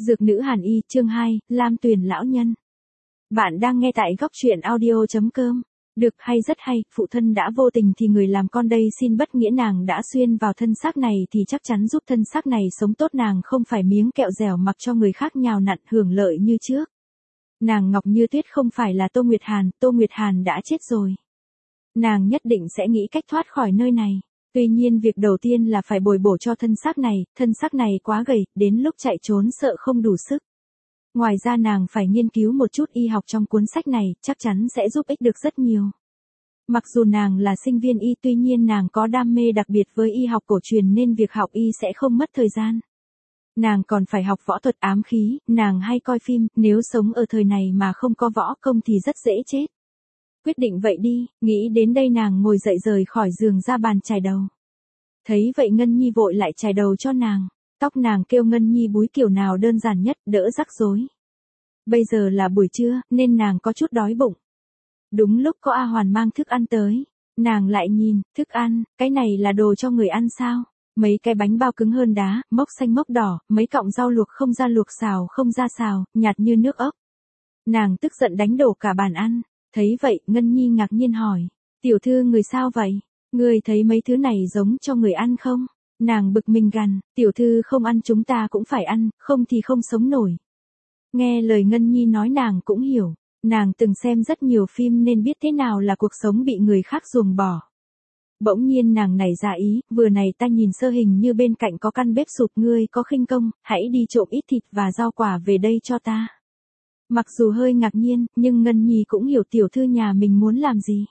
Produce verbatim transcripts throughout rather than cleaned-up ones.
Dược nữ Hàn Y, chương hai, Lam Tuyền lão nhân. Bạn đang nghe tại góc truyện audio chấm com. Được hay rất hay, phụ thân đã vô tình thì người làm con đây xin bất nghĩa, nàng đã xuyên vào thân xác này thì chắc chắn giúp thân xác này sống tốt, nàng không phải miếng kẹo dẻo mặc cho người khác nhào nặn hưởng lợi như trước. Nàng ngọc như tuyết không phải là Tô Nguyệt Hàn, Tô Nguyệt Hàn đã chết rồi. Nàng nhất định sẽ nghĩ cách thoát khỏi nơi này. Tuy nhiên việc đầu tiên là phải bồi bổ cho thân xác này, thân xác này quá gầy, đến lúc chạy trốn sợ không đủ sức. Ngoài ra nàng phải nghiên cứu một chút y học trong cuốn sách này, chắc chắn sẽ giúp ích được rất nhiều. Mặc dù nàng là sinh viên y, tuy nhiên nàng có đam mê đặc biệt với y học cổ truyền nên việc học y sẽ không mất thời gian. Nàng còn phải học võ thuật ám khí, nàng hay coi phim, nếu sống ở thời này mà không có võ công thì rất dễ chết. Quyết định vậy đi, nghĩ đến đây nàng ngồi dậy rời khỏi giường ra bàn chải đầu. Thấy vậy Ngân Nhi vội lại chải đầu cho nàng. Tóc nàng kêu Ngân Nhi búi kiểu nào đơn giản nhất, đỡ rắc rối. Bây giờ là buổi trưa, nên nàng có chút đói bụng. Đúng lúc có A Hoàn mang thức ăn tới. Nàng lại nhìn, thức ăn, cái này là đồ cho người ăn sao? Mấy cái bánh bao cứng hơn đá, mốc xanh mốc đỏ, mấy cọng rau luộc không ra luộc, xào không ra xào, nhạt như nước ốc. Nàng tức giận đánh đổ cả bàn ăn. Thấy vậy, Ngân Nhi ngạc nhiên hỏi, tiểu thư người sao vậy? Người thấy mấy thứ này giống cho người ăn không? Nàng bực mình gằn, tiểu thư không ăn chúng ta cũng phải ăn, không thì không sống nổi. Nghe lời Ngân Nhi nói nàng cũng hiểu, nàng từng xem rất nhiều phim nên biết thế nào là cuộc sống bị người khác ruồng bỏ. Bỗng nhiên nàng nảy ra ý, vừa này ta nhìn sơ hình như bên cạnh có căn bếp sụp, ngươi có khinh công, hãy đi trộm ít thịt và rau quả về đây cho ta. Mặc dù hơi ngạc nhiên, nhưng Ngân Nhi cũng hiểu tiểu thư nhà mình muốn làm gì.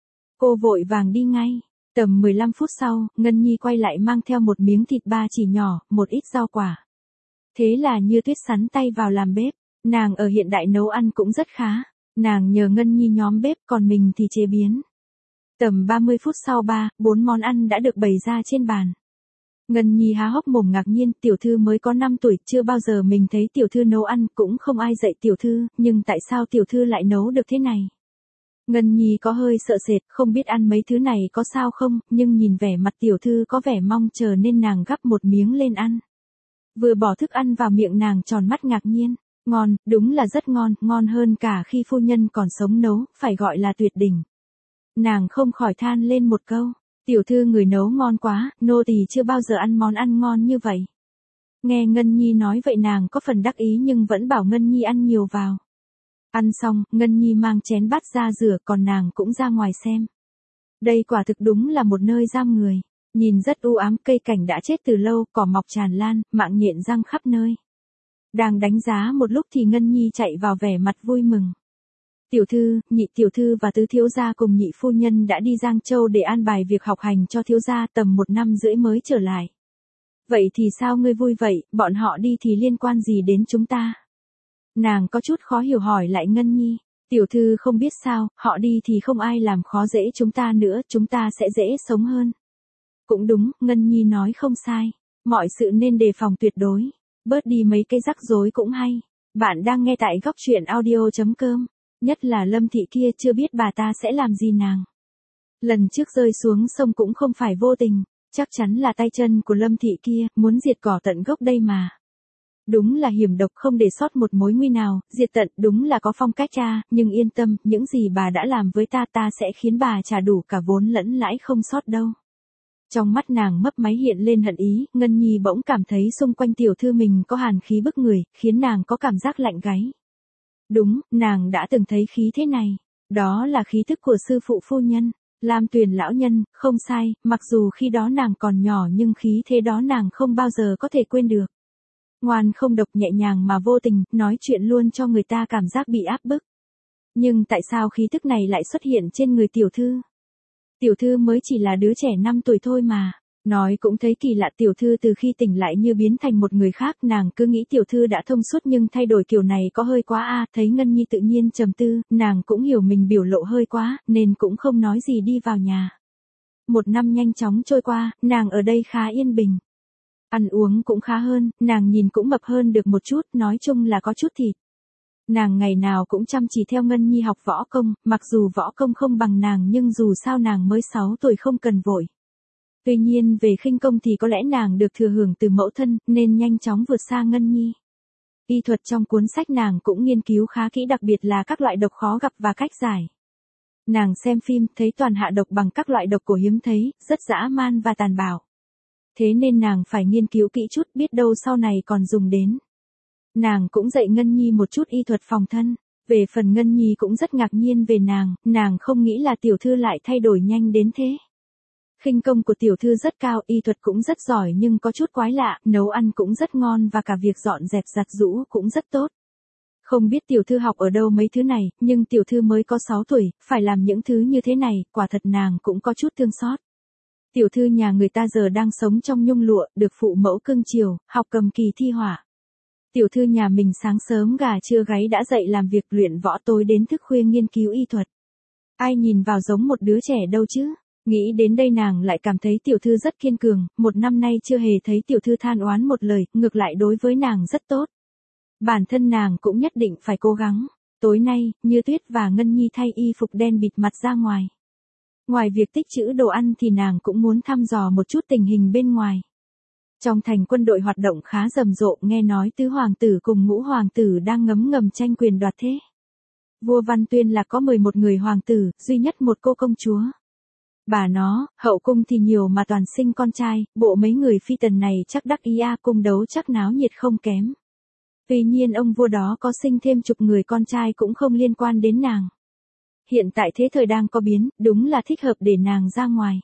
Cô vội vàng đi ngay. Tầm mười lăm phút sau, Ngân Nhi quay lại mang theo một miếng thịt ba chỉ nhỏ, một ít rau quả. Thế là Như Tuyết sắn tay vào làm bếp. Nàng ở hiện đại nấu ăn cũng rất khá. Nàng nhờ Ngân Nhi nhóm bếp, còn mình thì chế biến. Tầm ba mươi phút sau ba, bốn món ăn đã được bày ra trên bàn. Ngân Nhi há hốc mồm ngạc nhiên, tiểu thư mới có năm tuổi, chưa bao giờ mình thấy tiểu thư nấu ăn, cũng không ai dạy tiểu thư, nhưng tại sao tiểu thư lại nấu được thế này? Ngân Nhi có hơi sợ sệt, không biết ăn mấy thứ này có sao không, nhưng nhìn vẻ mặt tiểu thư có vẻ mong chờ nên nàng gắp một miếng lên ăn. Vừa bỏ thức ăn vào miệng nàng tròn mắt ngạc nhiên, ngon, đúng là rất ngon, ngon hơn cả khi phu nhân còn sống nấu, phải gọi là tuyệt đỉnh. Nàng không khỏi than lên một câu. Tiểu thư người nấu ngon quá, nô tỳ chưa bao giờ ăn món ăn ngon như vậy. Nghe Ngân Nhi nói vậy nàng có phần đắc ý nhưng vẫn bảo Ngân Nhi ăn nhiều vào. Ăn xong, Ngân Nhi mang chén bát ra rửa, còn nàng cũng ra ngoài xem. Đây quả thực đúng là một nơi giam người. Nhìn rất u ám, cây cảnh đã chết từ lâu, cỏ mọc tràn lan, mạng nhện răng khắp nơi. Đang đánh giá một lúc thì Ngân Nhi chạy vào vẻ mặt vui mừng. Tiểu thư, nhị tiểu thư và tứ thiếu gia cùng nhị phu nhân đã đi Giang Châu để an bài việc học hành cho thiếu gia, tầm một năm rưỡi mới trở lại. Vậy thì sao ngươi vui vậy, bọn họ đi thì liên quan gì đến chúng ta? Nàng có chút khó hiểu hỏi lại Ngân Nhi. Tiểu thư không biết sao, họ đi thì không ai làm khó dễ chúng ta nữa, chúng ta sẽ dễ sống hơn. Cũng đúng, Ngân Nhi nói không sai. Mọi sự nên đề phòng tuyệt đối. Bớt đi mấy cái rắc rối cũng hay. Bạn đang nghe tại góc truyện audio chấm com. Nhất là Lâm thị kia, chưa biết bà ta sẽ làm gì nàng. Lần trước rơi xuống sông cũng không phải vô tình, chắc chắn là tay chân của Lâm thị kia, muốn diệt cỏ tận gốc đây mà. Đúng là hiểm độc, không để sót một mối nguy nào, diệt tận, đúng là có phong cách cha, nhưng yên tâm, những gì bà đã làm với ta ta sẽ khiến bà trả đủ cả vốn lẫn lãi không sót đâu. Trong mắt nàng mấp máy hiện lên hận ý, Ngân Nhi bỗng cảm thấy xung quanh tiểu thư mình có hàn khí bức người, khiến nàng có cảm giác lạnh gáy. Đúng, nàng đã từng thấy khí thế này. Đó là khí thức của sư phụ phu nhân, Lam Tuyền lão nhân, không sai, mặc dù khi đó nàng còn nhỏ nhưng khí thế đó nàng không bao giờ có thể quên được. Ngoan không độc, nhẹ nhàng mà vô tình, nói chuyện luôn cho người ta cảm giác bị áp bức. Nhưng tại sao khí thức này lại xuất hiện trên người tiểu thư? Tiểu thư mới chỉ là đứa trẻ năm tuổi thôi mà. Nói cũng thấy kỳ lạ, tiểu thư từ khi tỉnh lại như biến thành một người khác, nàng cứ nghĩ tiểu thư đã thông suốt nhưng thay đổi kiểu này có hơi quá a. Thấy Ngân Nhi tự nhiên trầm tư, nàng cũng hiểu mình biểu lộ hơi quá, nên cũng không nói gì đi vào nhà. Một năm nhanh chóng trôi qua, nàng ở đây khá yên bình. Ăn uống cũng khá hơn, nàng nhìn cũng mập hơn được một chút, nói chung là có chút thịt. Nàng ngày nào cũng chăm chỉ theo Ngân Nhi học võ công, mặc dù võ công không bằng nàng nhưng dù sao nàng mới sáu tuổi không cần vội. Tuy nhiên về khinh công thì có lẽ nàng được thừa hưởng từ mẫu thân, nên nhanh chóng vượt xa Ngân Nhi. Y thuật trong cuốn sách nàng cũng nghiên cứu khá kỹ, đặc biệt là các loại độc khó gặp và cách giải. Nàng xem phim thấy toàn hạ độc bằng các loại độc cổ hiếm thấy, rất dã man và tàn bạo. Thế nên nàng phải nghiên cứu kỹ chút, biết đâu sau này còn dùng đến. Nàng cũng dạy Ngân Nhi một chút y thuật phòng thân. Về phần Ngân Nhi cũng rất ngạc nhiên về nàng, nàng không nghĩ là tiểu thư lại thay đổi nhanh đến thế. Khinh công của tiểu thư rất cao, y thuật cũng rất giỏi nhưng có chút quái lạ, nấu ăn cũng rất ngon và cả việc dọn dẹp giặt giũ cũng rất tốt. Không biết tiểu thư học ở đâu mấy thứ này, nhưng tiểu thư mới có sáu tuổi, phải làm những thứ như thế này, quả thật nàng cũng có chút thương xót. Tiểu thư nhà người ta giờ đang sống trong nhung lụa, được phụ mẫu cưng chiều, học cầm kỳ thi họa. Tiểu thư nhà mình sáng sớm gà trưa gáy đã dậy làm việc luyện võ, tối đến thức khuya nghiên cứu y thuật. Ai nhìn vào giống một đứa trẻ đâu chứ? Nghĩ đến đây nàng lại cảm thấy tiểu thư rất kiên cường, một năm nay chưa hề thấy tiểu thư than oán một lời, ngược lại đối với nàng rất tốt. Bản thân nàng cũng nhất định phải cố gắng. Tối nay, Như Tuyết và Ngân Nhi thay y phục đen bịt mặt ra ngoài. Ngoài việc tích trữ đồ ăn thì nàng cũng muốn thăm dò một chút tình hình bên ngoài. Trong thành quân đội hoạt động khá rầm rộ, nghe nói tứ hoàng tử cùng ngũ hoàng tử đang ngấm ngầm tranh quyền đoạt thế. Vua Văn Tuyên là có mười một người hoàng tử, duy nhất một cô công chúa. Bà nó, hậu cung thì nhiều mà toàn sinh con trai, bộ mấy người phi tần này chắc đắc ý a, cung đấu chắc náo nhiệt không kém. Tuy nhiên ông vua đó có sinh thêm chục người con trai cũng không liên quan đến nàng. Hiện tại thế thời đang có biến, đúng là thích hợp để nàng ra ngoài.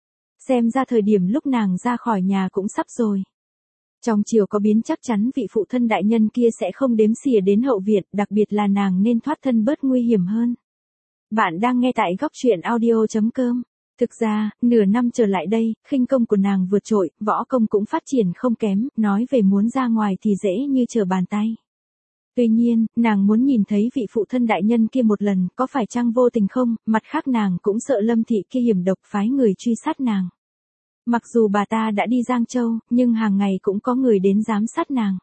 Xem ra thời điểm lúc nàng ra khỏi nhà cũng sắp rồi. Trong chiều có biến chắc chắn vị phụ thân đại nhân kia sẽ không đếm xỉa đến hậu viện, đặc biệt là nàng nên thoát thân bớt nguy hiểm hơn. Bạn đang nghe tại góc truyện audio chấm com. Thực ra, nửa năm trở lại đây, khinh công của nàng vượt trội, võ công cũng phát triển không kém, nói về muốn ra ngoài thì dễ như trở bàn tay. Tuy nhiên, nàng muốn nhìn thấy vị phụ thân đại nhân kia một lần, có phải chăng vô tình không, mặt khác nàng cũng sợ Lâm thị kia hiểm độc phái người truy sát nàng. Mặc dù bà ta đã đi Giang Châu, nhưng hàng ngày cũng có người đến giám sát nàng.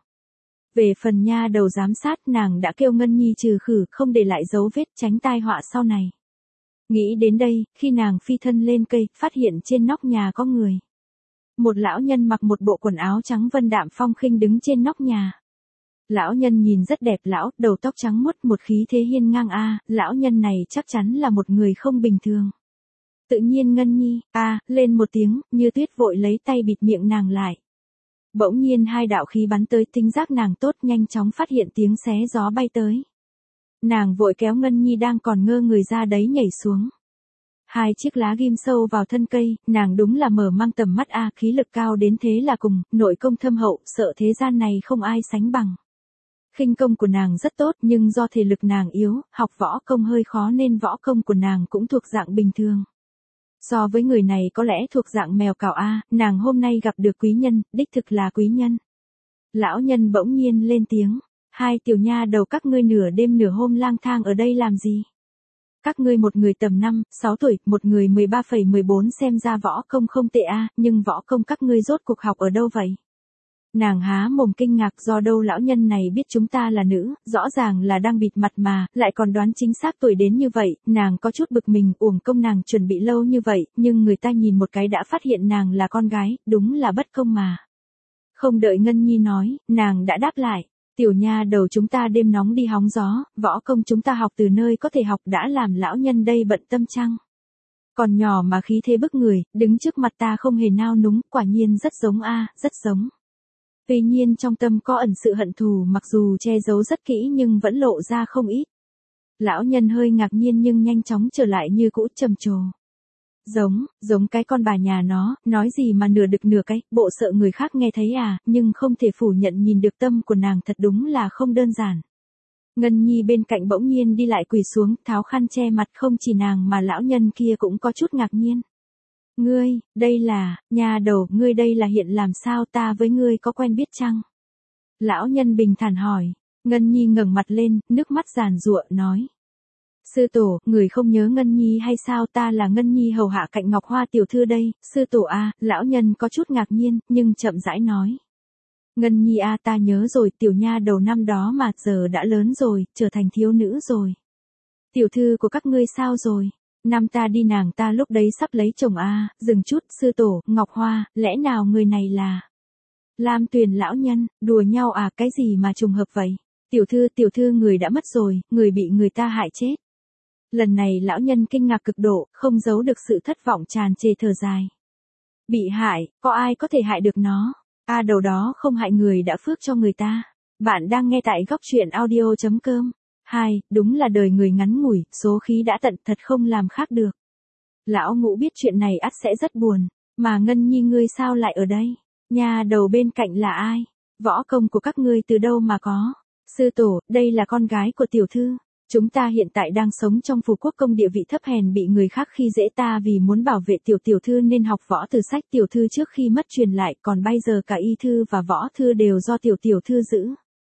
Về phần nha đầu giám sát, nàng đã kêu Ngân Nhi trừ khử, không để lại dấu vết, tránh tai họa sau này. Nghĩ đến đây, khi nàng phi thân lên cây, phát hiện trên nóc nhà có người. Một lão nhân mặc một bộ quần áo trắng vân đạm phong khinh đứng trên nóc nhà. Lão nhân nhìn rất đẹp, lão, đầu tóc trắng muốt, một khí thế hiên ngang a, lão nhân này chắc chắn là một người không bình thường. Tự nhiên Ngân Nhi, a, lên một tiếng, Như Tuyết vội lấy tay bịt miệng nàng lại. Bỗng nhiên hai đạo khí bắn tới, tính giác nàng tốt, nhanh chóng phát hiện tiếng xé gió bay tới. Nàng vội kéo Ngân Nhi đang còn ngơ người ra đấy nhảy xuống. Hai chiếc lá ghim sâu vào thân cây, nàng đúng là mở mang tầm mắt a, khí lực cao đến thế là cùng, nội công thâm hậu, sợ thế gian này không ai sánh bằng. Khinh công của nàng rất tốt nhưng do thể lực nàng yếu, học võ công hơi khó nên võ công của nàng cũng thuộc dạng bình thường. So với người này có lẽ thuộc dạng mèo cào a, nàng hôm nay gặp được quý nhân, đích thực là quý nhân. Lão nhân bỗng nhiên lên tiếng, hai tiểu nha đầu các ngươi nửa đêm nửa hôm lang thang ở đây làm gì? Các ngươi một người tầm năm, sáu tuổi, một người mười ba phẩy mười bốn, xem ra võ công không tệ a, nhưng võ công các ngươi rốt cuộc học ở đâu vậy? Nàng há mồm kinh ngạc, do đâu lão nhân này biết chúng ta là nữ, rõ ràng là đang bịt mặt mà, lại còn đoán chính xác tuổi đến như vậy, nàng có chút bực mình, uổng công nàng chuẩn bị lâu như vậy, nhưng người ta nhìn một cái đã phát hiện nàng là con gái, đúng là bất công mà. Không đợi Ngân Nhi nói, nàng đã đáp lại, tiểu nha đầu chúng ta đêm nóng đi hóng gió, võ công chúng ta học từ nơi có thể học đã làm lão nhân đây bận tâm chăng? Còn nhỏ mà khí thế bức người, đứng trước mặt ta không hề nao núng, quả nhiên rất giống a, rất giống. Tuy nhiên trong tâm có ẩn sự hận thù, mặc dù che giấu rất kỹ nhưng vẫn lộ ra không ít. Lão nhân hơi ngạc nhiên nhưng nhanh chóng trở lại như cũ, trầm trồ. Giống, giống cái con bà nhà nó, nói gì mà nửa đực nửa cái, bộ sợ người khác nghe thấy à, nhưng không thể phủ nhận nhìn được tâm của nàng thật đúng là không đơn giản. Ngân Nhi bên cạnh bỗng nhiên đi lại quỳ xuống, tháo khăn che mặt, không chỉ nàng mà lão nhân kia cũng có chút ngạc nhiên. Ngươi, đây là, nhà đầu, ngươi đây là hiện làm sao, ta với ngươi có quen biết chăng? Lão nhân bình thản hỏi. Ngân Nhi ngẩng mặt lên, nước mắt giàn giụa, nói. Sư tổ, người không nhớ Ngân Nhi hay sao, ta là Ngân Nhi hầu hạ cạnh Ngọc Hoa tiểu thư đây, sư tổ a, lão nhân có chút ngạc nhiên, nhưng chậm rãi nói. Ngân Nhi a, ta nhớ rồi, tiểu nha đầu năm đó mà giờ đã lớn rồi, trở thành thiếu nữ rồi. Tiểu thư của các ngươi sao rồi? Năm ta đi nàng ta lúc đấy sắp lấy chồng a, dừng chút, sư tổ, Ngọc Hoa, lẽ nào người này là... Lam Tuyền lão nhân, đùa nhau à, cái gì mà trùng hợp vậy? Tiểu thư, tiểu thư người đã mất rồi, người bị người ta hại chết. Lần này lão nhân kinh ngạc cực độ, không giấu được sự thất vọng tràn trề thở dài. Bị hại, có ai có thể hại được nó? A à, đầu đó không hại người đã phước cho người ta. Bạn đang nghe tại góc truyện audio chấm com. Hai, đúng là đời người ngắn ngủi, số khí đã tận thật không làm khác được. Lão Ngũ biết chuyện này ắt sẽ rất buồn, mà Ngân Nhi ngươi sao lại ở đây? Nhà đầu bên cạnh là ai? Võ công của các ngươi từ đâu mà có? Sư tổ, đây là con gái của tiểu thư. Chúng ta hiện tại đang sống trong phù quốc công địa vị thấp hèn bị người khác khi dễ ta vì muốn bảo vệ tiểu tiểu thư nên học võ từ sách tiểu thư trước khi mất truyền lại, còn bây giờ cả y thư và võ thư đều do tiểu tiểu thư giữ.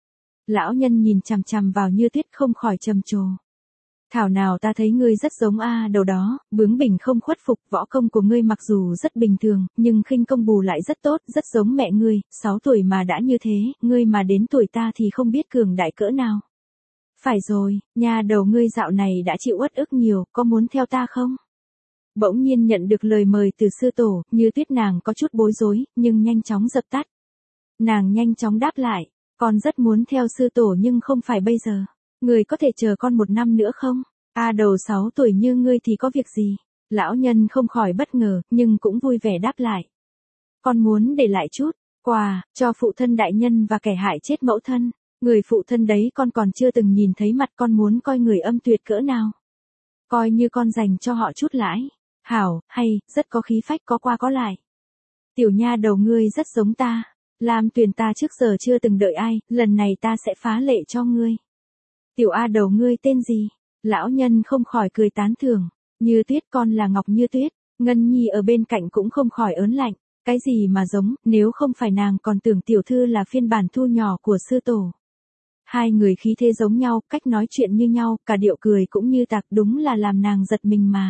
Lão nhân nhìn chằm chằm vào Như Tuyết không khỏi trầm trồ. Thảo nào ta thấy ngươi rất giống A đầu đó, bướng bỉnh không khuất phục, võ công của ngươi mặc dù rất bình thường, nhưng khinh công bù lại rất tốt, rất giống mẹ ngươi, sáu tuổi mà đã như thế, ngươi mà đến tuổi ta thì không biết cường đại cỡ nào. Phải rồi, nhà đầu ngươi dạo này đã chịu uất ức nhiều, có muốn theo ta không? Bỗng nhiên nhận được lời mời từ sư tổ, Như Tuyết nàng có chút bối rối, nhưng nhanh chóng dập tắt. Nàng nhanh chóng đáp lại, con rất muốn theo sư tổ nhưng không phải bây giờ. Người có thể chờ con một năm nữa không? A đầu sáu tuổi như ngươi thì có việc gì? Lão nhân không khỏi bất ngờ, nhưng cũng vui vẻ đáp lại. Con muốn để lại chút quà cho phụ thân đại nhân và kẻ hại chết mẫu thân. Người phụ thân đấy con còn chưa từng nhìn thấy mặt, con muốn coi người âm tuyệt cỡ nào. Coi như con dành cho họ chút lãi. Hảo, hay, rất có khí phách, có qua có lại. Tiểu nha đầu ngươi rất giống ta. Lam Tuyền ta trước giờ chưa từng đợi ai, lần này ta sẽ phá lệ cho ngươi. Tiểu A đầu ngươi tên gì? Lão nhân không khỏi cười tán thưởng. Như Tuyết, con là Ngọc Như Tuyết. Ngân Nhi ở bên cạnh cũng không khỏi ớn lạnh. Cái gì mà giống, nếu không phải nàng còn tưởng tiểu thư là phiên bản thu nhỏ của sư tổ. Hai người khí thế giống nhau, cách nói chuyện như nhau, cả điệu cười cũng như tạc, đúng là làm nàng giật mình mà.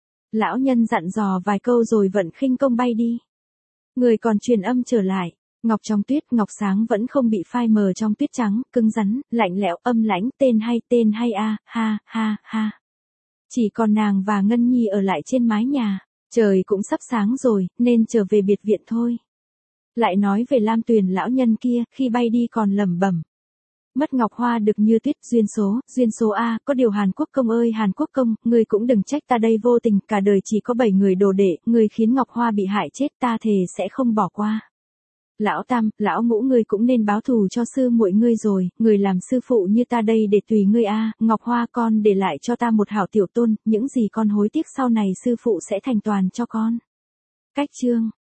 Lão nhân dặn dò vài câu rồi vận khinh công bay đi. Người còn truyền âm trở lại. Ngọc trong tuyết, ngọc sáng vẫn không bị phai mờ trong tuyết trắng, cứng rắn, lạnh lẽo, âm lãnh, tên hay, tên hay a, ha, ha, ha. Chỉ còn nàng và Ngân Nhi ở lại trên mái nhà, trời cũng sắp sáng rồi, nên trở về biệt viện thôi. Lại nói về Lam Tuyền lão nhân kia, khi bay đi còn lẩm bẩm. Mất ngọc hoa được Như Tuyết, duyên số, duyên số a, có điều Hàn Quốc công ơi Hàn Quốc công, ngươi cũng đừng trách ta đây vô tình, cả đời chỉ có bảy người đồ đệ, ngươi khiến ngọc hoa bị hại chết, ta thề sẽ không bỏ qua. Lão Tam, lão Ngũ ngươi cũng nên báo thù cho sư muội ngươi rồi, người làm sư phụ như ta đây để tùy ngươi a, Ngọc Hoa con để lại cho ta một hảo tiểu tôn, những gì con hối tiếc sau này sư phụ sẽ thành toàn cho con. Cách chương